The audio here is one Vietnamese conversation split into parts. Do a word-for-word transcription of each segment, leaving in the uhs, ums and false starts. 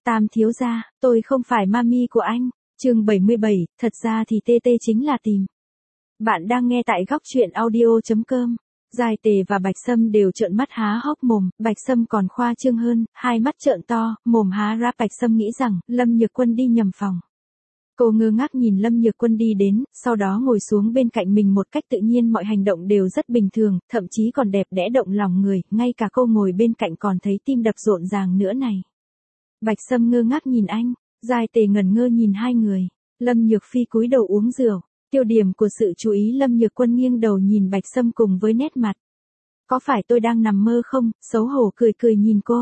Tam thiếu gia, tôi không phải mami của anh. Chương bảy mươi bảy, thật ra thì tê tê chính là tìm. Bạn đang nghe tại góc truyện audio chấm com. Giai Tề và Bạch Sâm đều trợn mắt há hốc mồm, Bạch Sâm còn khoa trương hơn, hai mắt trợn to, mồm há ra. Bạch Sâm nghĩ rằng Lâm Nhược Quân đi nhầm phòng. Cô ngơ ngác nhìn Lâm Nhược Quân đi đến, sau đó ngồi xuống bên cạnh mình một cách tự nhiên, mọi hành động đều rất bình thường, thậm chí còn đẹp đẽ động lòng người, ngay cả cô ngồi bên cạnh còn thấy tim đập rộn ràng nữa này. Bạch Sâm ngơ ngác nhìn anh, Giai Tề ngẩn ngơ nhìn hai người. Lâm Nhược Phi cúi đầu uống rượu, tiêu điểm của sự chú ý Lâm Nhược Quân nghiêng đầu nhìn Bạch Sâm cùng với nét mặt. Có phải tôi đang nằm mơ không? Xấu hổ cười cười nhìn cô.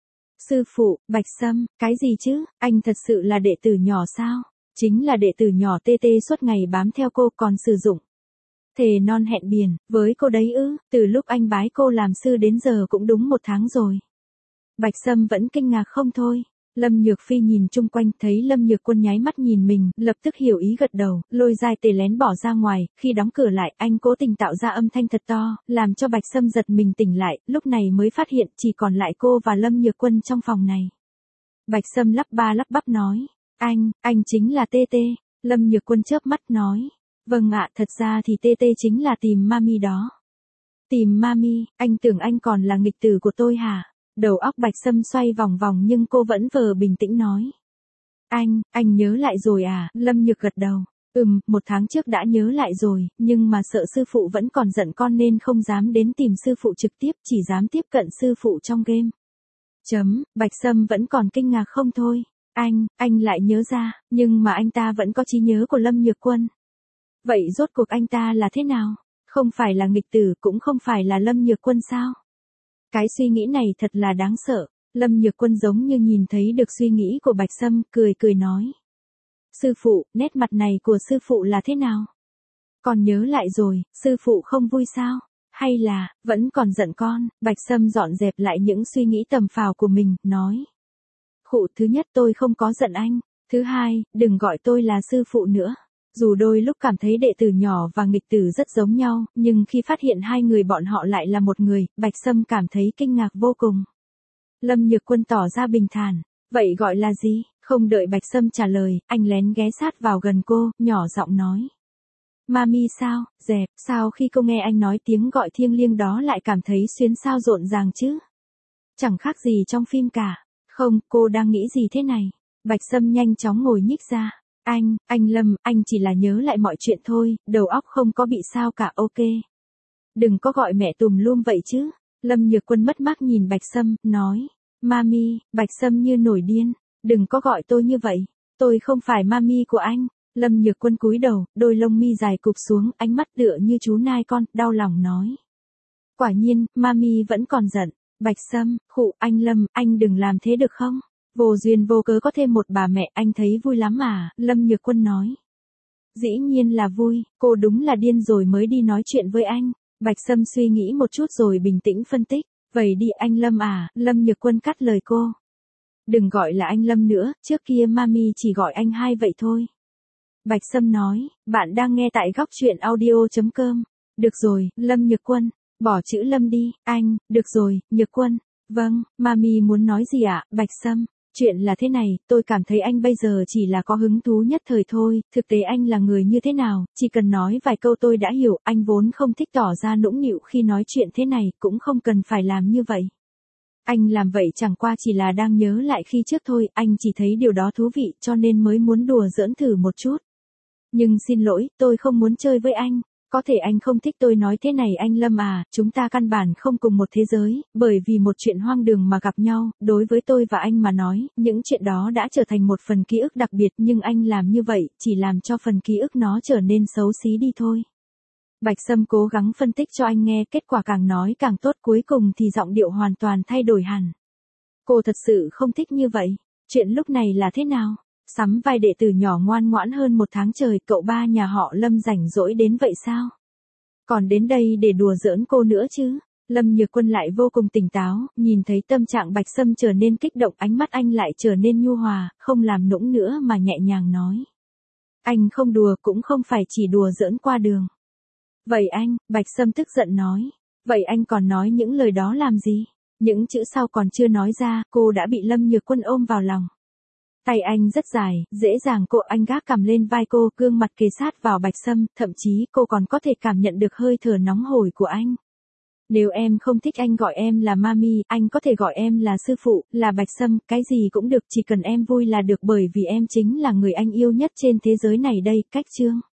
Sư phụ, Bạch Sâm, cái gì chứ, anh thật sự là đệ tử nhỏ sao? Chính là đệ tử nhỏ tê tê suốt ngày bám theo cô còn sử dụng. Thề non hẹn biển, với cô đấy ư, từ lúc anh bái cô làm sư đến giờ cũng đúng một tháng rồi. Bạch Sâm vẫn kinh ngạc không thôi. Lâm Nhược Phi nhìn chung quanh, thấy Lâm Nhược Quân nháy mắt nhìn mình, lập tức hiểu ý gật đầu, lôi Giai Tề lén bỏ ra ngoài, khi đóng cửa lại, anh cố tình tạo ra âm thanh thật to, làm cho Bạch Sâm giật mình tỉnh lại, lúc này mới phát hiện chỉ còn lại cô và Lâm Nhược Quân trong phòng này. Bạch Sâm lắp ba lắp bắp nói, anh, anh chính là tê tê. Lâm Nhược Quân chớp mắt nói, vâng ạ, thật ra thì tê tê chính là tìm mami đó. Tìm mami, anh tưởng anh còn là nghịch tử của tôi hả? Đầu óc Bạch Sâm xoay vòng vòng nhưng cô vẫn vờ bình tĩnh nói. Anh, anh nhớ lại rồi à? Lâm Nhược gật đầu. Ừm, một tháng trước đã nhớ lại rồi, nhưng mà sợ sư phụ vẫn còn giận con nên không dám đến tìm sư phụ trực tiếp, chỉ dám tiếp cận sư phụ trong game. Chấm, Bạch Sâm vẫn còn kinh ngạc không thôi. Anh, anh lại nhớ ra, nhưng mà anh ta vẫn có trí nhớ của Lâm Nhược Quân. Vậy rốt cuộc anh ta là thế nào? Không phải là nghịch tử, cũng không phải là Lâm Nhược Quân sao? Cái suy nghĩ này thật là đáng sợ. Lâm Nhược Quân giống như nhìn thấy được suy nghĩ của Bạch Sâm, cười cười nói. Sư phụ, nét mặt này của sư phụ là thế nào? Con nhớ lại rồi, sư phụ không vui sao? Hay là, vẫn còn giận con? Bạch Sâm dọn dẹp lại những suy nghĩ tầm phào của mình, nói. Khụ, thứ nhất tôi không có giận anh. Thứ hai, đừng gọi tôi là sư phụ nữa. Dù đôi lúc cảm thấy đệ tử nhỏ và nghịch tử rất giống nhau, nhưng khi phát hiện hai người bọn họ lại là một người, Bạch Sâm cảm thấy kinh ngạc vô cùng. Lâm Nhược Quân tỏ ra bình thản. Vậy gọi là gì? Không đợi Bạch Sâm trả lời, anh lén ghé sát vào gần cô, nhỏ giọng nói. Mami sao, dẹp, sao khi cô nghe anh nói tiếng gọi thiêng liêng đó lại cảm thấy xuyến sao rộn ràng chứ? Chẳng khác gì trong phim cả. Không, cô đang nghĩ gì thế này? Bạch Sâm nhanh chóng ngồi nhích ra. Anh, anh Lâm, anh chỉ là nhớ lại mọi chuyện thôi, đầu óc không có bị sao cả, ok. Đừng có gọi mẹ tùm lum vậy chứ. Lâm Nhược Quân mất mát nhìn Bạch Sâm, nói. Mami, Bạch Sâm như nổi điên. Đừng có gọi tôi như vậy. Tôi không phải mami của anh. Lâm Nhược Quân cúi đầu, đôi lông mi dài cụp xuống, ánh mắt tựa như chú nai con, đau lòng nói. Quả nhiên, mami vẫn còn giận. Bạch Sâm, khụ, anh Lâm, anh đừng làm thế được không? Vô duyên vô cớ có thêm một bà mẹ, anh thấy vui lắm mà, Lâm Nhược Quân nói. Dĩ nhiên là vui, cô đúng là điên rồi mới đi nói chuyện với anh. Bạch Sâm suy nghĩ một chút rồi bình tĩnh phân tích. Vậy đi anh Lâm à, Lâm Nhược Quân cắt lời cô. Đừng gọi là anh Lâm nữa, trước kia mami chỉ gọi anh hai vậy thôi. Bạch Sâm nói, bạn đang nghe tại góc truyện audio chấm com. Được rồi, Lâm Nhược Quân, bỏ chữ Lâm đi, anh, được rồi, Nhược Quân. Vâng, mami muốn nói gì ạ, Bạch Sâm? Chuyện là thế này, tôi cảm thấy anh bây giờ chỉ là có hứng thú nhất thời thôi, thực tế anh là người như thế nào, chỉ cần nói vài câu tôi đã hiểu, anh vốn không thích tỏ ra nũng nịu khi nói chuyện thế này, cũng không cần phải làm như vậy. Anh làm vậy chẳng qua chỉ là đang nhớ lại khi trước thôi, anh chỉ thấy điều đó thú vị cho nên mới muốn đùa giỡn thử một chút. Nhưng xin lỗi, tôi không muốn chơi với anh. Có thể anh không thích tôi nói thế này anh Lâm à, chúng ta căn bản không cùng một thế giới, bởi vì một chuyện hoang đường mà gặp nhau, đối với tôi và anh mà nói, những chuyện đó đã trở thành một phần ký ức đặc biệt nhưng anh làm như vậy, chỉ làm cho phần ký ức nó trở nên xấu xí đi thôi. Bạch Sâm cố gắng phân tích cho anh nghe, kết quả càng nói càng tốt, cuối cùng thì giọng điệu hoàn toàn thay đổi hẳn. Cô thật sự không thích như vậy, chuyện lúc này là thế nào? Sắm vai đệ tử nhỏ ngoan ngoãn hơn một tháng trời, cậu ba nhà họ Lâm rảnh rỗi đến vậy sao? Còn đến đây để đùa giỡn cô nữa chứ? Lâm Nhược Quân lại vô cùng tỉnh táo, nhìn thấy tâm trạng Bạch Sâm trở nên kích động, ánh mắt anh lại trở nên nhu hòa, không làm nũng nữa mà nhẹ nhàng nói. Anh không đùa, cũng không phải chỉ đùa giỡn qua đường. Vậy anh, Bạch Sâm tức giận nói. Vậy anh còn nói những lời đó làm gì? Những chữ sau còn chưa nói ra, cô đã bị Lâm Nhược Quân ôm vào lòng. Tay anh rất dài, dễ dàng cô anh gác cằm lên vai cô, gương mặt kề sát vào Bạch Sâm, thậm chí cô còn có thể cảm nhận được hơi thở nóng hổi của anh. Nếu em không thích anh gọi em là mami, anh có thể gọi em là sư phụ, là Bạch Sâm, cái gì cũng được, chỉ cần em vui là được, bởi vì em chính là người anh yêu nhất trên thế giới này đây. Cách chương